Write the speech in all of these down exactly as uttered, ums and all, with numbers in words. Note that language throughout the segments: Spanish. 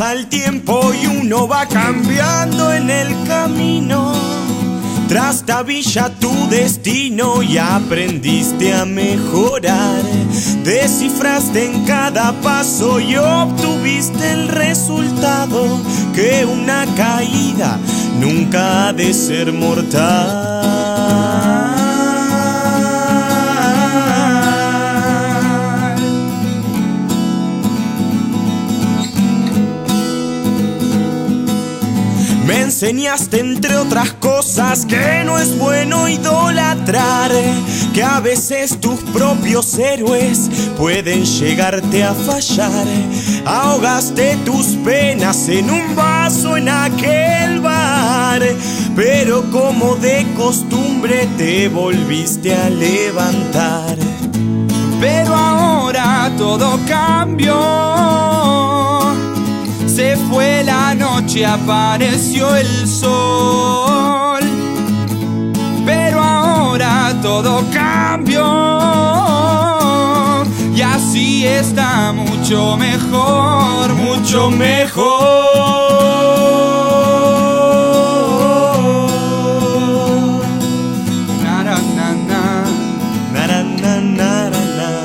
Pasa el tiempo y uno va cambiando en el camino. Trastabilla tu destino y aprendiste a mejorar. Descifraste en cada paso y obtuviste el resultado, que una caída nunca ha de ser mortal. Me enseñaste, entre otras cosas, que no es bueno idolatrar, que a veces tus propios héroes pueden llegarte a fallar. Ahogaste tus penas en un vaso en aquel bar, pero como de costumbre te volviste a levantar. Pero ahora todo cambió. Se fue la noche, apareció el sol. Pero ahora todo cambió, y así está mucho mejor, mucho mejor. Na, na, na, na. Na, na, na, na, na.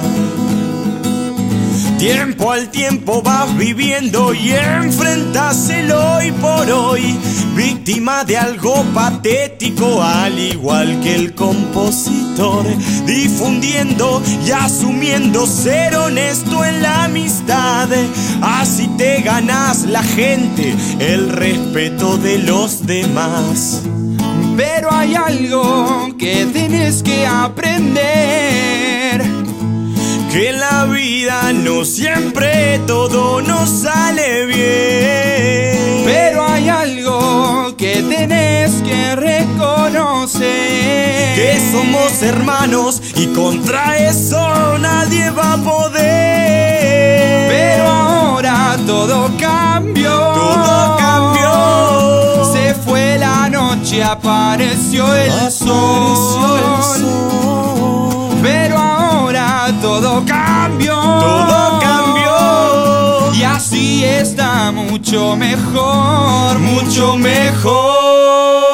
Tiempo al tiempo vas viviendo y enfrentas el hoy por hoy, víctima de algo patético, al igual que el compositor, difundiendo y asumiendo ser honesto en la amistad. Así te ganas la gente, el respeto de los demás. Pero hay algo que tienes que aprender, que en la vida no siempre todo nos sale bien. Pero hay algo que tenés que reconocer, que somos hermanos y contra eso nadie va a poder. Pero ahora todo cambió, todo cambió. Se fue la noche, apareció el, apareció sol. el sol. Pero ahora todo cambió, todo cambió, y así está mucho mejor, mucho mejor.